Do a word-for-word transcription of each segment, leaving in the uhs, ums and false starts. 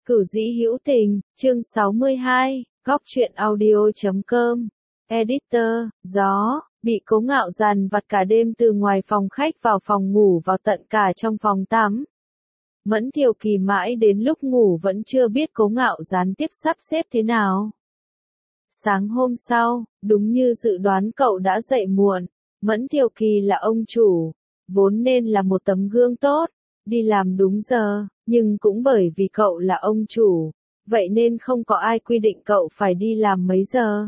Cửu dĩ hữu tình, chương sáu mươi hai, góc truyện audio chấm com. Editor, gió, bị Cố Ngạo dằn vặt cả đêm từ ngoài phòng khách vào phòng ngủ vào tận cả trong phòng tắm. Mẫn Thiều Kỳ mãi đến lúc ngủ vẫn chưa biết Cố Ngạo gián tiếp sắp xếp thế nào. Sáng hôm sau, đúng như dự đoán cậu đã dậy muộn. Mẫn Thiều Kỳ là ông chủ, vốn nên là một tấm gương tốt, đi làm đúng giờ, nhưng cũng bởi vì cậu là ông chủ, vậy nên không có ai quy định cậu phải đi làm mấy giờ.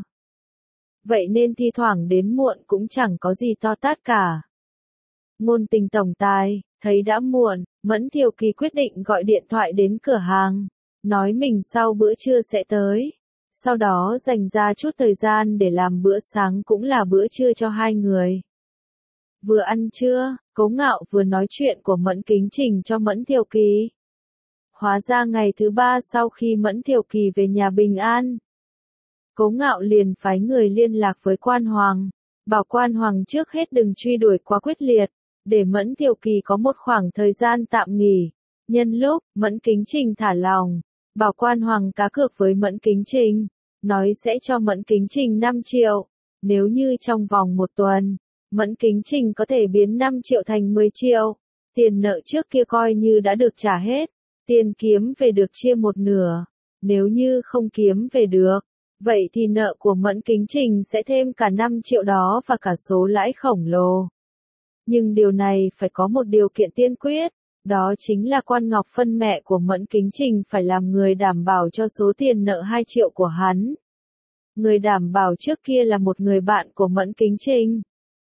Vậy nên thi thoảng đến muộn cũng chẳng có gì to tát cả. Ngôn Tình tổng tài, thấy đã muộn, Mẫn Thiều Kỳ quyết định gọi điện thoại đến cửa hàng, nói mình sau bữa trưa sẽ tới. Sau đó dành ra chút thời gian để làm bữa sáng cũng là bữa trưa cho hai người. Vừa ăn trưa, Cố Ngạo vừa nói chuyện của Mẫn Kính Trình cho Mẫn Thiều Kỳ. Hóa ra ngày thứ ba sau khi Mẫn Thiều Kỳ về nhà bình an, Cố Ngạo liền phái người liên lạc với Quan Hoàng, bảo Quan Hoàng trước hết đừng truy đuổi quá quyết liệt, để Mẫn Thiều Kỳ có một khoảng thời gian tạm nghỉ. Nhân lúc Mẫn Kính Trình thả lòng, bảo Quan Hoàng cá cược với Mẫn Kính Trình, nói sẽ cho Mẫn Kính Trình năm triệu, nếu như trong vòng một tuần, Mẫn Kính Trình có thể biến năm triệu thành mười triệu, tiền nợ trước kia coi như đã được trả hết, tiền kiếm về được chia một nửa, nếu như không kiếm về được, vậy thì nợ của Mẫn Kính Trình sẽ thêm cả năm triệu đó và cả số lãi khổng lồ. Nhưng điều này phải có một điều kiện tiên quyết, đó chính là Quan Ngọc Phân mẹ của Mẫn Kính Trình phải làm người đảm bảo cho số tiền nợ hai triệu của hắn. Người đảm bảo trước kia là một người bạn của Mẫn Kính Trình.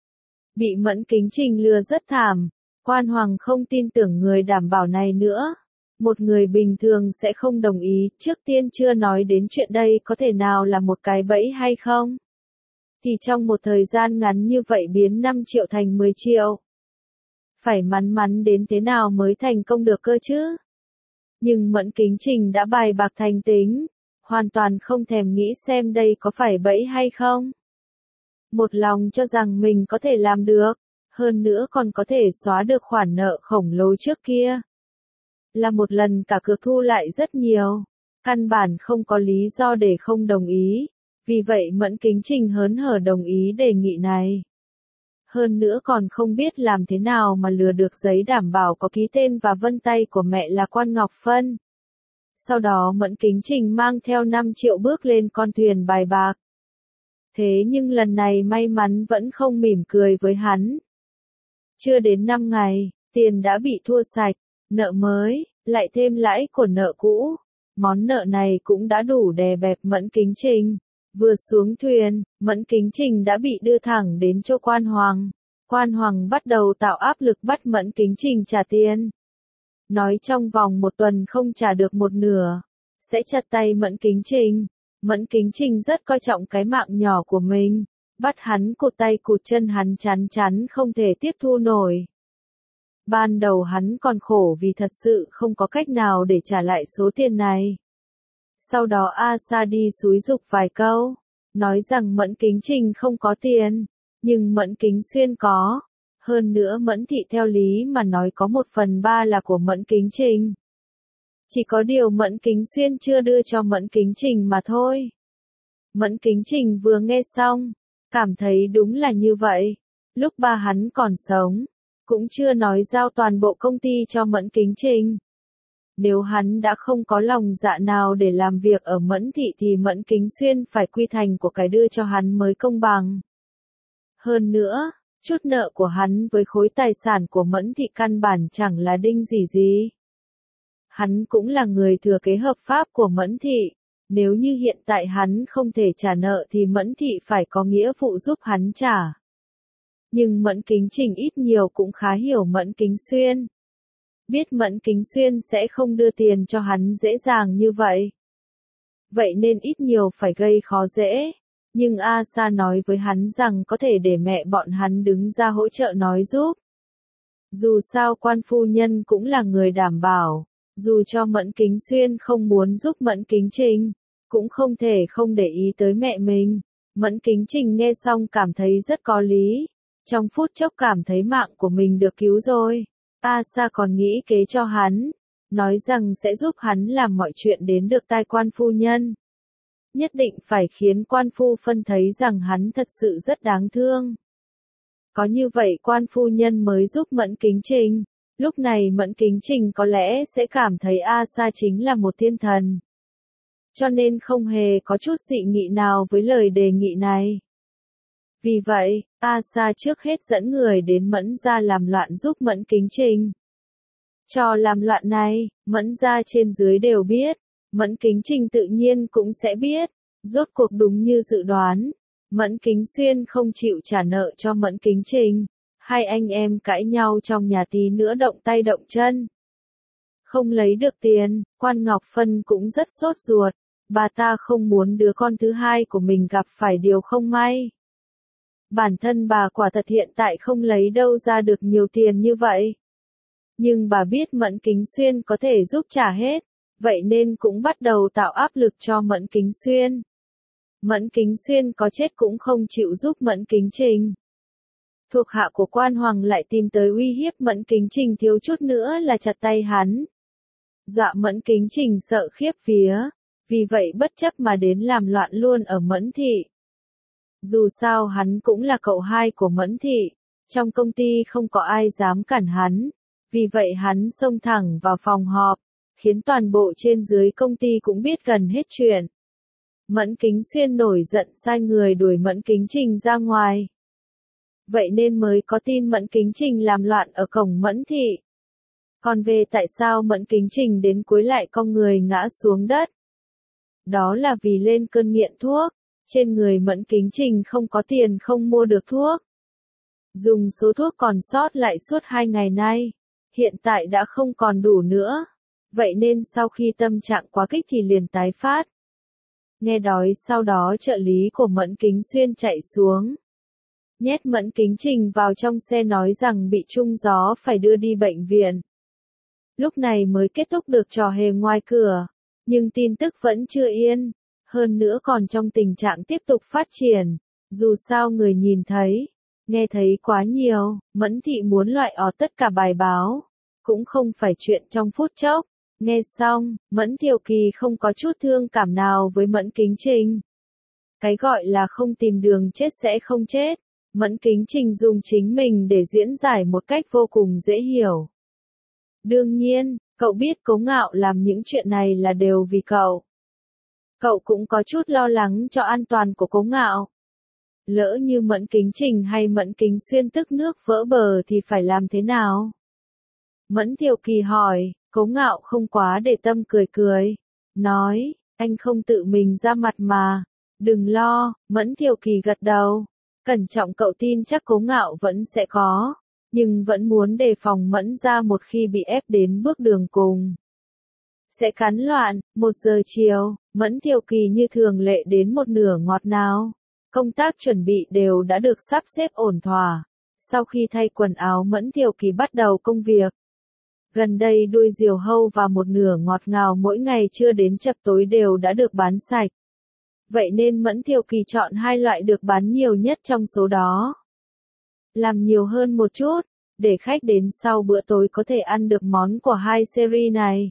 Bị Mẫn Kính Trình lừa rất thảm, Quan Hoàng không tin tưởng người đảm bảo này nữa. Một người bình thường sẽ không đồng ý, trước tiên chưa nói đến chuyện đây có thể nào là một cái bẫy hay không. Thì trong một thời gian ngắn như vậy biến năm triệu thành mười triệu. Phải mắn mắn đến thế nào mới thành công được cơ chứ? Nhưng Mẫn Kính Trình đã bài bạc thành tính, hoàn toàn không thèm nghĩ xem đây có phải bẫy hay không. Một lòng cho rằng mình có thể làm được, hơn nữa còn có thể xóa được khoản nợ khổng lồ trước kia. Là một lần cả cược thu lại rất nhiều, căn bản không có lý do để không đồng ý, vì vậy Mẫn Kính Trình hớn hở đồng ý đề nghị này. Hơn nữa còn không biết làm thế nào mà lừa được giấy đảm bảo có ký tên và vân tay của mẹ là Quan Ngọc Phân. Sau đó Mẫn Kính Trình mang theo năm triệu bước lên con thuyền bài bạc. Thế nhưng lần này may mắn vẫn không mỉm cười với hắn. Chưa đến năm ngày, tiền đã bị thua sạch, nợ mới, lại thêm lãi của nợ cũ. Món nợ này cũng đã đủ đè bẹp Mẫn Kính Trình. Vừa xuống thuyền, Mẫn Kính Trình đã bị đưa thẳng đến chỗ Quan Hoàng. Quan Hoàng bắt đầu tạo áp lực bắt Mẫn Kính Trình trả tiền. Nói trong vòng một tuần không trả được một nửa, sẽ chặt tay Mẫn Kính Trình. Mẫn Kính Trình rất coi trọng cái mạng nhỏ của mình, bắt hắn cụt tay cụt chân hắn chán chán không thể tiếp thu nổi. Ban đầu hắn còn khổ vì thật sự không có cách nào để trả lại số tiền này. Sau đó A Sa đi xúi giục vài câu, nói rằng Mẫn Kính Trình không có tiền, nhưng Mẫn Kính Xuyên có. Hơn nữa Mẫn Thị theo lý mà nói có một phần ba là của Mẫn Kính Trình. Chỉ có điều Mẫn Kính Xuyên chưa đưa cho Mẫn Kính Trình mà thôi. Mẫn Kính Trình vừa nghe xong, cảm thấy đúng là như vậy. Lúc ba hắn còn sống, cũng chưa nói giao toàn bộ công ty cho Mẫn Kính Trình. Nếu hắn đã không có lòng dạ nào để làm việc ở Mẫn Thị thì Mẫn Kính Xuyên phải quy thành của cái đưa cho hắn mới công bằng. Hơn nữa, chút nợ của hắn với khối tài sản của Mẫn Thị căn bản chẳng là đinh gì gì. Hắn cũng là người thừa kế hợp pháp của Mẫn Thị, nếu như hiện tại hắn không thể trả nợ thì Mẫn Thị phải có nghĩa vụ giúp hắn trả. Nhưng Mẫn Kính Trình ít nhiều cũng khá hiểu Mẫn Kính Xuyên. Biết Mẫn Kính Xuyên sẽ không đưa tiền cho hắn dễ dàng như vậy. Vậy nên ít nhiều phải gây khó dễ. Nhưng A Sa nói với hắn rằng có thể để mẹ bọn hắn đứng ra hỗ trợ nói giúp. Dù sao Quan phu nhân cũng là người đảm bảo. Dù cho Mẫn Kính Xuyên không muốn giúp Mẫn Kính Trình, cũng không thể không để ý tới mẹ mình. Mẫn Kính Trình nghe xong cảm thấy rất có lý. Trong phút chốc cảm thấy mạng của mình được cứu rồi. A Sa còn nghĩ kế cho hắn. nói rằng sẽ giúp hắn làm mọi chuyện đến được tai quan phu nhân. Nhất định phải khiến quan phu phân thấy rằng hắn thật sự rất đáng thương. Có như vậy quan phu nhân mới giúp Mẫn Kính Trình. Lúc này Mẫn Kính Trình có lẽ sẽ cảm thấy A Sa chính là một thiên thần. Cho nên không hề có chút dị nghị nào với lời đề nghị này. Vì vậy, A Sa trước hết dẫn người đến Mẫn gia làm loạn giúp Mẫn Kính Trình. Trò làm loạn này, Mẫn gia trên dưới đều biết, Mẫn Kính Trình tự nhiên cũng sẽ biết. Rốt cuộc đúng như dự đoán, Mẫn Kính Xuyên không chịu trả nợ cho Mẫn Kính Trình. Hai anh em cãi nhau trong nhà tí nữa động tay động chân. Không lấy được tiền, Quan Ngọc Phân cũng rất sốt ruột. Bà ta không muốn đứa con thứ hai của mình gặp phải điều không may. Bản thân bà quả thật hiện tại không lấy đâu ra được nhiều tiền như vậy. Nhưng bà biết Mẫn Kính Xuyên có thể giúp trả hết, vậy nên cũng bắt đầu tạo áp lực cho Mẫn Kính Xuyên. Mẫn Kính Xuyên có chết cũng không chịu giúp Mẫn Kính Trình. Thuộc hạ của Quan Hoàng lại tìm tới uy hiếp Mẫn Kính Trình thiếu chút nữa là chặt tay hắn. Dọa Mẫn Kính Trình sợ khiếp vía, vì vậy bất chấp mà đến làm loạn luôn ở Mẫn Thị. Dù sao hắn cũng là cậu hai của Mẫn Thị, trong công ty không có ai dám cản hắn, vì vậy hắn xông thẳng vào phòng họp, khiến toàn bộ trên dưới công ty cũng biết gần hết chuyện. Mẫn Kính Xuyên nổi giận sai người đuổi Mẫn Kính Trình ra ngoài. Vậy nên mới có tin Mẫn Kính Trình làm loạn ở cổng Mẫn Thị. Còn về tại sao Mẫn Kính Trình đến cuối lại con người ngã xuống đất? Đó là vì lên cơn nghiện thuốc, trên người Mẫn Kính Trình không có tiền không mua được thuốc. Dùng số thuốc còn sót lại suốt hai ngày nay, hiện tại đã không còn đủ nữa. Vậy nên sau khi tâm trạng quá kích thì liền tái phát. Nghe đói sau đó trợ lý của Mẫn Kính Xuyên chạy xuống. Nhét Mẫn Kính Trình vào trong xe nói rằng bị trúng gió phải đưa đi bệnh viện. Lúc này mới kết thúc được trò hề ngoài cửa, nhưng tin tức vẫn chưa yên, hơn nữa còn trong tình trạng tiếp tục phát triển. Dù sao người nhìn thấy, nghe thấy quá nhiều, Mẫn Thị muốn loại ọt tất cả bài báo, cũng không phải chuyện trong phút chốc. Nghe xong, Mẫn Thiều Kỳ không có chút thương cảm nào với Mẫn Kính Trình. Cái gọi là không tìm đường chết sẽ không chết, Mẫn Kính Trình dùng chính mình để diễn giải một cách vô cùng dễ hiểu. Đương nhiên, cậu biết Cố Ngạo làm những chuyện này là đều vì cậu. Cậu cũng có chút lo lắng cho an toàn của Cố Ngạo. Lỡ như Mẫn Kính Trình hay Mẫn Kính Xuyên tức nước vỡ bờ thì phải làm thế nào? Mẫn Thiều Kỳ hỏi. Cố Ngạo không quá để tâm cười cười. Nói, anh không tự mình ra mặt mà. Đừng lo, Mẫn Thiều Kỳ gật đầu. Cẩn trọng cậu tin chắc Cố Ngạo vẫn sẽ có. Nhưng vẫn muốn đề phòng Mẫn ra một khi bị ép đến bước đường cùng. Sẽ cắn loạn, một giờ chiều, Mẫn Thiều Kỳ như thường lệ đến một nửa ngọt nào. Công tác chuẩn bị đều đã được sắp xếp ổn thỏa. Sau khi thay quần áo Mẫn Thiều Kỳ bắt đầu công việc. Gần đây đuôi diều hâu và một nửa ngọt ngào mỗi ngày chưa đến chập tối đều đã được bán sạch. Vậy nên Mẫn Thiều Kỳ chọn hai loại được bán nhiều nhất trong số đó. Làm nhiều hơn một chút, để khách đến sau bữa tối có thể ăn được món của hai series này.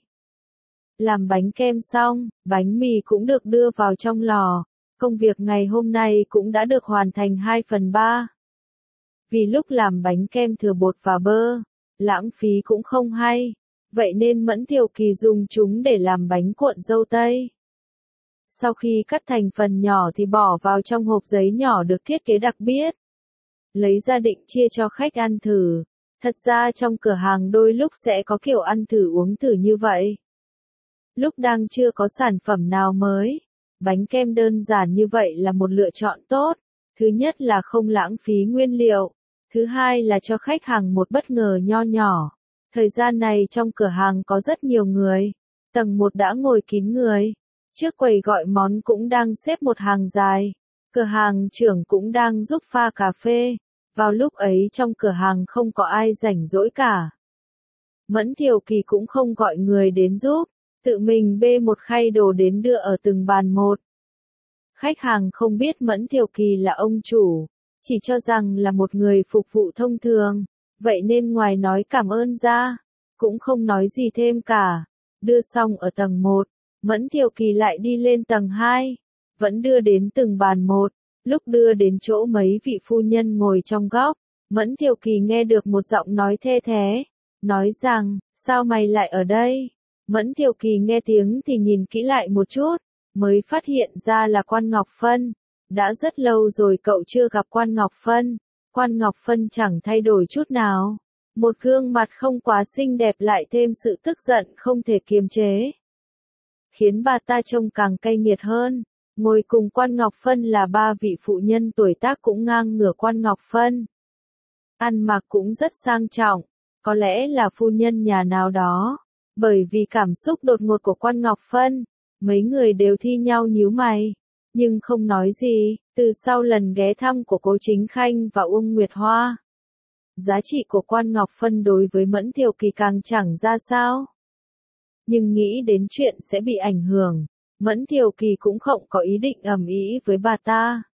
Làm bánh kem xong, bánh mì cũng được đưa vào trong lò. Công việc ngày hôm nay cũng đã được hoàn thành hai phần ba. Vì lúc làm bánh kem thừa bột và bơ, lãng phí cũng không hay, vậy nên Mẫn Thiều Kỳ dùng chúng để làm bánh cuộn dâu tây. Sau khi cắt thành phần nhỏ thì bỏ vào trong hộp giấy nhỏ được thiết kế đặc biệt. Lấy ra định chia cho khách ăn thử. Thật ra trong cửa hàng đôi lúc sẽ có kiểu ăn thử uống thử như vậy. Lúc đang chưa có sản phẩm nào mới, bánh kem đơn giản như vậy là một lựa chọn tốt. Thứ nhất là không lãng phí nguyên liệu. Thứ hai là cho khách hàng một bất ngờ nho nhỏ. Thời gian này trong cửa hàng có rất nhiều người. Tầng một đã ngồi kín người. Trước quầy gọi món cũng đang xếp một hàng dài. Cửa hàng trưởng cũng đang giúp pha cà phê. Vào lúc ấy trong cửa hàng không có ai rảnh rỗi cả. Mẫn Thiều Kỳ cũng không gọi người đến giúp. Tự mình bê một khay đồ đến đưa ở từng bàn một. Khách hàng không biết Mẫn Thiều Kỳ là ông chủ. Chỉ cho rằng là một người phục vụ thông thường, vậy nên ngoài nói cảm ơn ra, cũng không nói gì thêm cả. đưa xong ở tầng một, Mẫn Thiều Kỳ lại đi lên tầng hai, vẫn đưa đến từng bàn một, lúc đưa đến chỗ mấy vị phu nhân ngồi trong góc, Mẫn Thiều Kỳ nghe được một giọng nói the thé, nói rằng, sao mày lại ở đây? Mẫn Thiều Kỳ nghe tiếng thì nhìn kỹ lại một chút, mới phát hiện ra là Quan Ngọc Phân. Đã rất lâu rồi cậu chưa gặp Quan Ngọc Phân, Quan Ngọc Phân chẳng thay đổi chút nào. Một gương mặt không quá xinh đẹp lại thêm sự tức giận không thể kiềm chế. Khiến bà ta trông càng cay nghiệt hơn. Ngồi cùng Quan Ngọc Phân là ba vị phụ nhân tuổi tác cũng ngang ngửa Quan Ngọc Phân. Ăn mặc cũng rất sang trọng, có lẽ là phu nhân nhà nào đó. Bởi vì cảm xúc đột ngột của Quan Ngọc Phân, mấy người đều thi nhau nhíu mày, nhưng không nói gì. Từ sau lần ghé thăm của Cố Chính Khanh và Uông Nguyệt Hoa, giá trị của Quan Ngọc Phân đối với Mẫn Thiều Kỳ càng chẳng ra sao. Nhưng nghĩ đến chuyện sẽ bị ảnh hưởng, Mẫn Thiều Kỳ cũng không có ý định ầm ĩ với bà ta.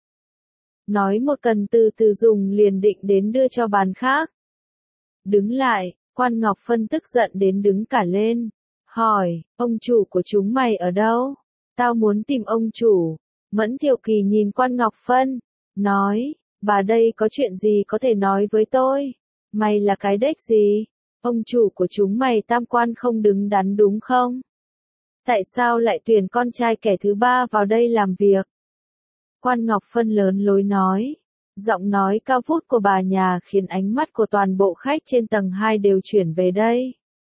Nói một cần từ từ dùng liền định đến đưa cho bàn khác. Đứng lại, Quan Ngọc Phân tức giận đến đứng cả lên, hỏi, ông chủ của chúng mày ở đâu? Tao muốn tìm ông chủ. Mẫn Thiều Kỳ nhìn Quan Ngọc Phân, nói, bà đây có chuyện gì có thể nói với tôi? Mày là cái đếch gì? Ông chủ của chúng mày tam quan không đứng đắn đúng không? Tại sao lại tuyển con trai kẻ thứ ba vào đây làm việc? Quan Ngọc Phân lớn lối nói. Giọng nói cao vút của bà nhà khiến ánh mắt của toàn bộ khách trên tầng hai đều chuyển về đây.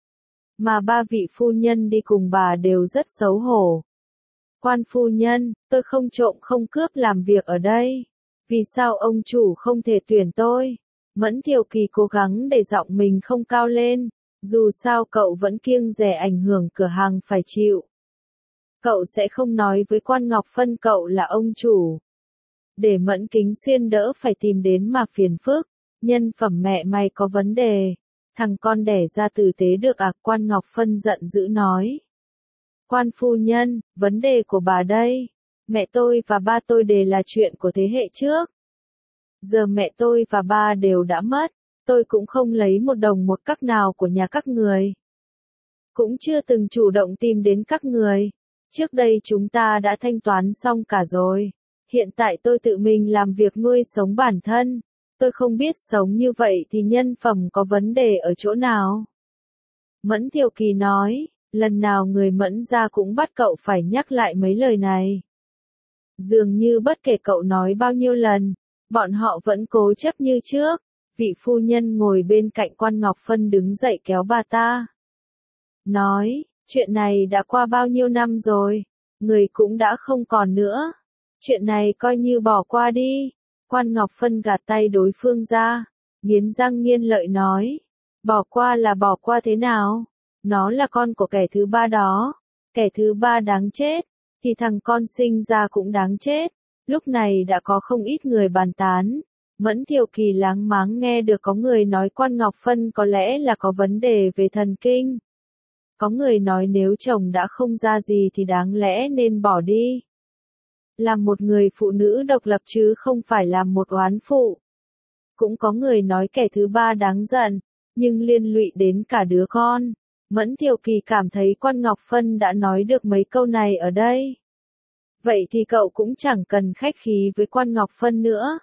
Mà ba vị phu nhân đi cùng bà đều rất xấu hổ. Quan phu nhân, tôi không trộm không cướp làm việc ở đây. Vì sao ông chủ không thể tuyển tôi? Mẫn Thiều Kỳ cố gắng để giọng mình không cao lên, dù sao cậu vẫn kiêng dè ảnh hưởng cửa hàng phải chịu. Cậu sẽ không nói với Quan Ngọc Phân cậu là ông chủ. Để Mẫn Kính Xuyên đỡ phải tìm đến mà phiền phức, nhân phẩm mẹ mày có vấn đề. Thằng con đẻ ra tử tế được à? Quan Ngọc Phân giận dữ nói. Quan phu nhân, vấn đề của bà đây. Mẹ tôi và ba tôi đều là chuyện của thế hệ trước. Giờ mẹ tôi và ba đều đã mất, tôi cũng không lấy một đồng một cắc nào của nhà các người. Cũng chưa từng chủ động tìm đến các người. Trước đây chúng ta đã thanh toán xong cả rồi. Hiện tại tôi tự mình làm việc nuôi sống bản thân. Tôi không biết sống như vậy thì nhân phẩm có vấn đề ở chỗ nào. Mẫn Thiều Kỳ nói, lần nào người Mẫn ra cũng bắt cậu phải nhắc lại mấy lời này. Dường như bất kể cậu nói bao nhiêu lần, bọn họ vẫn cố chấp như trước. Vị phu nhân ngồi bên cạnh Quan Ngọc Phân đứng dậy kéo bà ta. Nói, chuyện này đã qua bao nhiêu năm rồi, người cũng đã không còn nữa. Chuyện này coi như bỏ qua đi. Quan Ngọc Phân gạt tay đối phương ra, nghiến răng nghiến lợi nói. Bỏ qua là bỏ qua thế nào? Nó là con của kẻ thứ ba đó. Kẻ thứ ba đáng chết, thì thằng con sinh ra cũng đáng chết. Lúc này đã có không ít người bàn tán. Mẫn Thiều Kỳ láng máng nghe được có người nói Quan Ngọc Phân có lẽ là có vấn đề về thần kinh. Có người nói nếu chồng đã không ra gì thì đáng lẽ nên bỏ đi. Làm một người phụ nữ độc lập chứ không phải làm một oán phụ. Cũng có người nói kẻ thứ ba đáng giận, nhưng liên lụy đến cả đứa con. Mẫn Thiều Kỳ cảm thấy Quan Ngọc Phân đã nói được mấy câu này ở đây. Vậy thì cậu cũng chẳng cần khách khí với Quan Ngọc Phân nữa.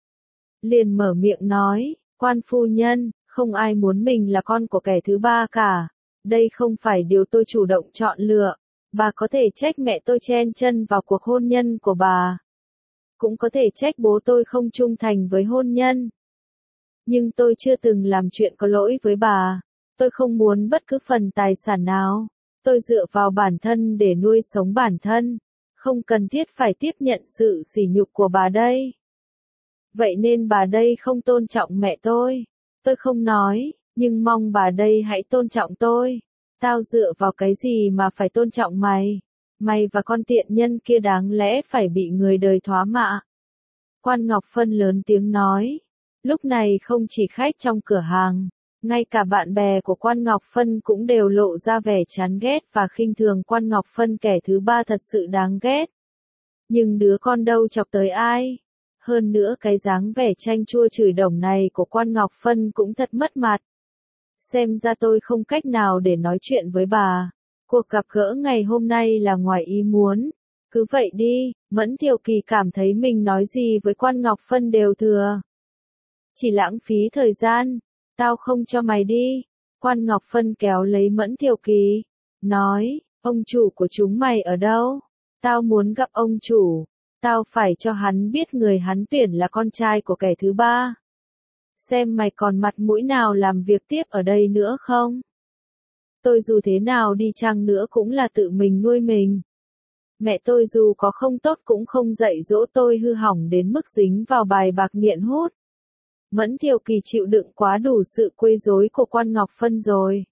Liền mở miệng nói, Quan phu nhân, không ai muốn mình là con của kẻ thứ ba cả. Đây không phải điều tôi chủ động chọn lựa. Bà có thể trách mẹ tôi chen chân vào cuộc hôn nhân của bà. Cũng có thể trách bố tôi không trung thành với hôn nhân. Nhưng tôi chưa từng làm chuyện có lỗi với bà. Tôi không muốn bất cứ phần tài sản nào. Tôi dựa vào bản thân để nuôi sống bản thân. Không cần thiết phải tiếp nhận sự sỉ nhục của bà đây. Vậy nên bà đây không tôn trọng mẹ tôi. Tôi không nói, nhưng mong bà đây hãy tôn trọng tôi. Tao dựa vào cái gì mà phải tôn trọng mày? Mày và con tiện nhân kia đáng lẽ phải bị người đời thoá mạ. Quan Ngọc Phân lớn tiếng nói. Lúc này không chỉ khách trong cửa hàng, ngay cả bạn bè của Quan Ngọc Phân cũng đều lộ ra vẻ chán ghét và khinh thường Quan Ngọc Phân kẻ thứ ba thật sự đáng ghét. Nhưng đứa con đâu chọc tới ai? Hơn nữa cái dáng vẻ chanh chua chửi đồng này của Quan Ngọc Phân cũng thật mất mặt. Xem ra tôi không cách nào để nói chuyện với bà. Cuộc gặp gỡ ngày hôm nay là ngoài ý muốn. Cứ vậy đi, Mẫn Thiều Kỳ cảm thấy mình nói gì với Quan Ngọc Phân đều thừa. Chỉ lãng phí thời gian, tao không cho mày đi. Quan Ngọc Phân kéo lấy Mẫn Thiều Kỳ, nói, ông chủ của chúng mày ở đâu? Tao muốn gặp ông chủ, tao phải cho hắn biết người hắn tuyển là con trai của kẻ thứ ba. Xem mày còn mặt mũi nào làm việc tiếp ở đây nữa không? Tôi dù thế nào đi chăng nữa cũng là tự mình nuôi mình. Mẹ tôi dù có không tốt cũng không dạy dỗ tôi hư hỏng đến mức dính vào bài bạc nghiện hút. Mẫn Thiều Kỳ chịu đựng quá đủ sự quấy rối của Quan Ngọc Phân rồi.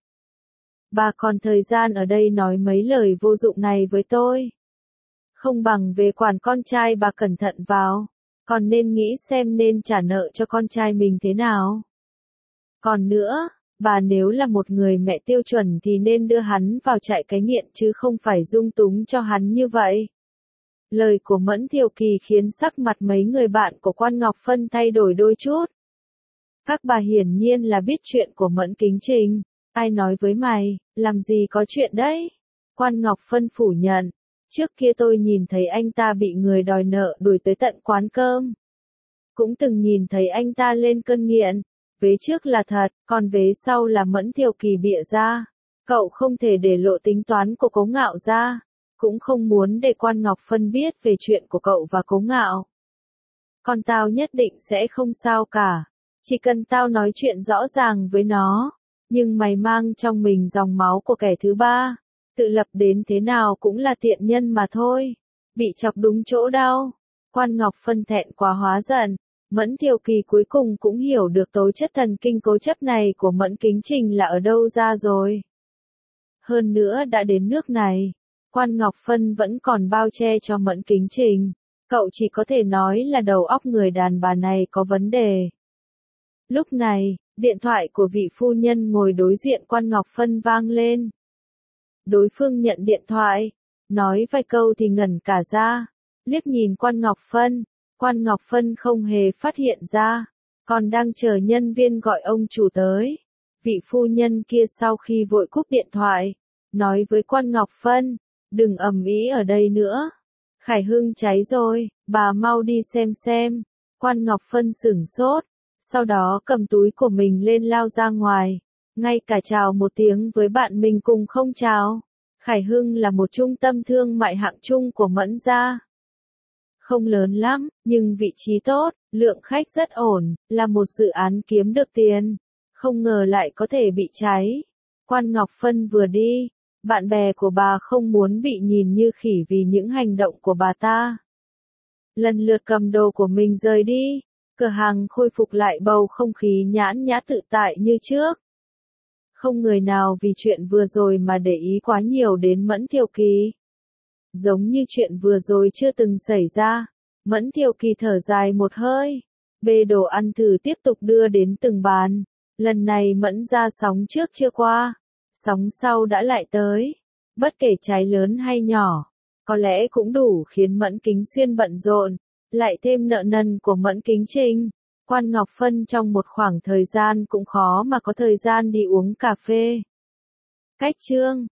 Bà còn thời gian ở đây nói mấy lời vô dụng này với tôi. Không bằng về quản con trai bà cẩn thận vào, còn nên nghĩ xem nên trả nợ cho con trai mình thế nào. Còn nữa, bà nếu là một người mẹ tiêu chuẩn thì nên đưa hắn vào trại cai nghiện chứ không phải dung túng cho hắn như vậy. Lời của Mẫn Thiều Kỳ khiến sắc mặt mấy người bạn của Quan Ngọc Phân thay đổi đôi chút. Các bà hiển nhiên là biết chuyện của Mẫn Kính Trình. Ai nói với mày, làm gì có chuyện đấy? Quan Ngọc Phân phủ nhận. Trước kia tôi nhìn thấy anh ta bị người đòi nợ đuổi tới tận quán cơm. Cũng từng nhìn thấy anh ta lên cơn nghiện. Vế trước là thật, còn vế sau là Mẫn Thiều Kỳ bịa ra. Cậu không thể để lộ tính toán của Cố Ngạo ra. Cũng không muốn để Quan Ngọc Phân biết về chuyện của cậu và Cố Ngạo. Còn tao nhất định sẽ không sao cả. Chỉ cần tao nói chuyện rõ ràng với nó. Nhưng mày mang trong mình dòng máu của kẻ thứ ba. Tự lập đến thế nào cũng là tiện nhân mà thôi. Bị chọc đúng chỗ đau. Quan Ngọc Phân thẹn quá hóa giận. Mẫn Thiều Kỳ cuối cùng cũng hiểu được tố chất thần kinh cố chấp này của Mẫn Kính Trình là ở đâu ra rồi. Hơn nữa đã đến nước này. Quan Ngọc Phân vẫn còn bao che cho Mẫn Kính Trình. Cậu chỉ có thể nói là đầu óc người đàn bà này có vấn đề. Lúc này, điện thoại của vị phu nhân ngồi đối diện Quan Ngọc Phân vang lên. Đối phương nhận điện thoại, nói vài câu thì ngẩn cả ra, liếc nhìn Quan Ngọc Phân, Quan Ngọc Phân không hề phát hiện ra, còn đang chờ nhân viên gọi ông chủ tới. Vị phu nhân kia sau khi vội cúp điện thoại, nói với Quan Ngọc Phân, đừng ầm ĩ ở đây nữa. Khải Hưng cháy rồi, bà mau đi xem xem. Quan Ngọc Phân sửng sốt, sau đó cầm túi của mình lên lao ra ngoài. Ngay cả chào một tiếng với bạn mình cùng không chào. Khải Hưng là một trung tâm thương mại hạng trung của Mẫn gia. Không lớn lắm, nhưng vị trí tốt, lượng khách rất ổn, là một dự án kiếm được tiền. Không ngờ lại có thể bị cháy. Quan Ngọc Phân vừa đi, bạn bè của bà không muốn bị nhìn như khỉ vì những hành động của bà ta. Lần lượt cầm đồ của mình rời đi, cửa hàng khôi phục lại bầu không khí nhãn nhã tự tại như trước. Không người nào vì chuyện vừa rồi mà để ý quá nhiều đến Mẫn Thiều Kỳ. Giống như chuyện vừa rồi chưa từng xảy ra, Mẫn Thiều Kỳ thở dài một hơi. Bê đồ ăn thử tiếp tục đưa đến từng bàn. Lần này Mẫn ra sóng trước chưa qua, sóng sau đã lại tới. Bất kể cháy lớn hay nhỏ, có lẽ cũng đủ khiến Mẫn Kính Xuyên bận rộn, lại thêm nợ nần của Mẫn Kính Trình. Quan Ngọc Phân trong một khoảng thời gian cũng khó mà có thời gian đi uống cà phê. Cách chương